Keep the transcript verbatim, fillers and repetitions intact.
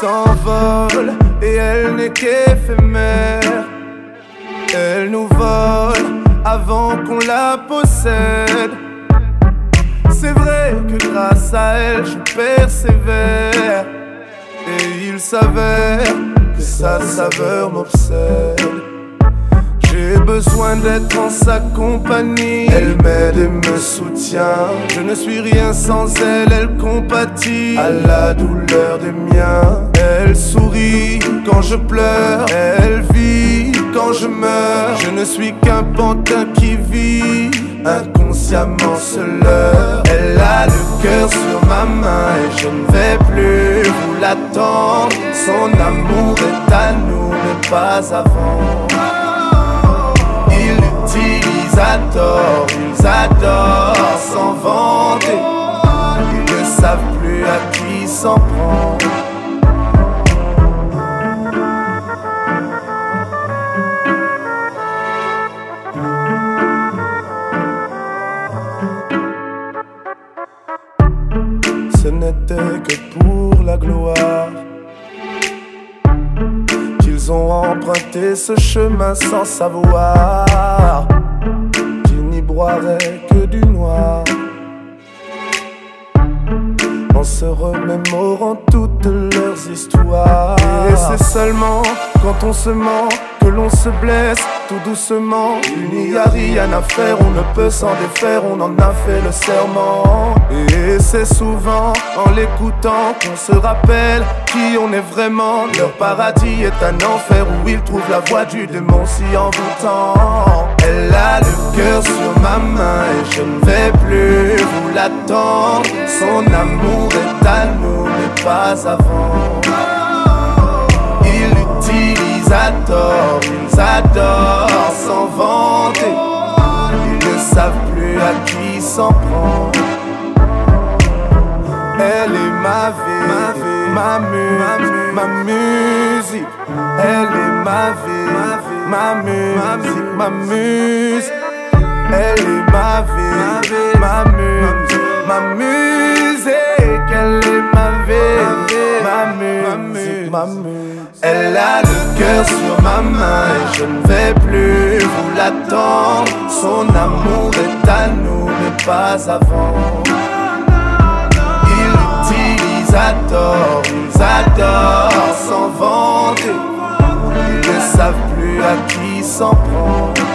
s'envole et elle n'est qu'éphémère. Elle nous vole avant qu'on la possède. C'est vrai que grâce à elle je persévère. Et il s'avère que sa saveur m'obsède. J'ai besoin d'être en sa compagnie. Elle m'aide et me soutient. Je ne suis rien sans elle, elle compatit à la douleur des miens. Elle sourit quand je pleure, elle vit quand je meurs. Je ne suis qu'un pantin qui vit inconsciemment se leurre. Elle a le cœur sur ma main et je ne vais plus vous l'attendre. Son amour est à nous mais pas avant. Ils l'utilisent à tort, ils adorent s'en vanter. Ils ne savent plus à qui s'en prendre. Ce n'était que pour la gloire qu'ils ont emprunté ce chemin sans savoir qu'ils n'y boiraient que du noir, en se remémorant toutes leurs histoires. Et c'est seulement quand on se ment que l'on se blesse tout doucement. Il n'y a rien à faire, on ne peut s'en défaire, on en a fait le serment. Et c'est souvent en l'écoutant qu'on se rappelle qui on est vraiment. Leur paradis est un enfer où ils trouvent la voix du démon si envoûtant. Elle a le cœur sur ma main et je ne vais plus vous l'attendre. Son amour est à nous mais pas avant. Ils l'utilisent à tort, ils adorent s'en vanter. Ils ne savent plus à qui s'en prendre. Elle est ma vie, ma vie, ma musique, ma musique. Elle est ma vie, ma musique, ma musique. Elle est ma vie, ma musique, ma musique. Elle est ma vie, ma musique, ma musique. Elle a le cœur sur ma main et je ne vais plus vous l'attendre. Son amour est à nous mais pas avant. Ils l'utilisent à tort, ils adorent s'en vanter. Ils ne savent plus à qui s'en prendre.